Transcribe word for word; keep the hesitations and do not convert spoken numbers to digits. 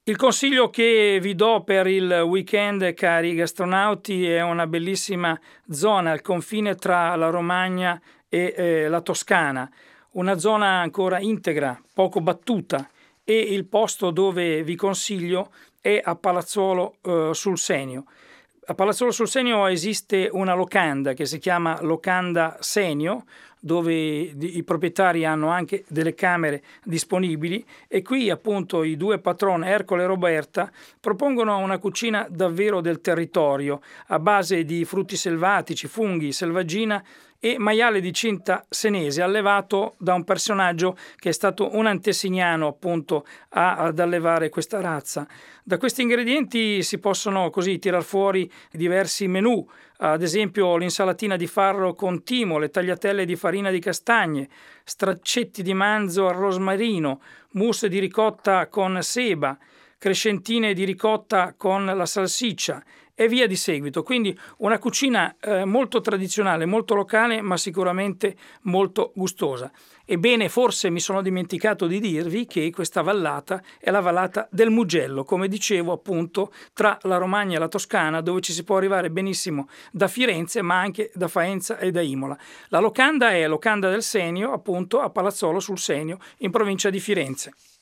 Il consiglio che vi do per il weekend, cari gastronauti, è una bellissima zona al confine tra la Romagna e eh, la Toscana, una zona ancora integra, poco battuta, e il posto dove vi consiglio è a Palazzolo eh, sul Senio. A Palazzolo sul Senio esiste una locanda che si chiama Locanda Senio, dove i proprietari hanno anche delle camere disponibili, e qui appunto i due patron Ercole e Roberta propongono una cucina davvero del territorio a base di frutti selvatici, funghi, selvaggina e maiale di cinta senese allevato da un personaggio che è stato un antesignano appunto a, ad allevare questa razza. Da questi ingredienti si possono così tirar fuori diversi menù, ad esempio l'insalatina di farro con timo, le tagliatelle di farina di castagne, straccetti di manzo al rosmarino, mousse di ricotta con seba, crescentine di ricotta con la salsiccia e via di seguito. Quindi una cucina eh, molto tradizionale, molto locale, ma sicuramente molto gustosa. Ebbene, forse mi sono dimenticato di dirvi che questa vallata è la vallata del Mugello, come dicevo appunto tra la Romagna e la Toscana, dove ci si può arrivare benissimo da Firenze, ma anche da Faenza e da Imola. La locanda è Locanda del Senio, appunto a Palazzolo sul Senio, in provincia di Firenze.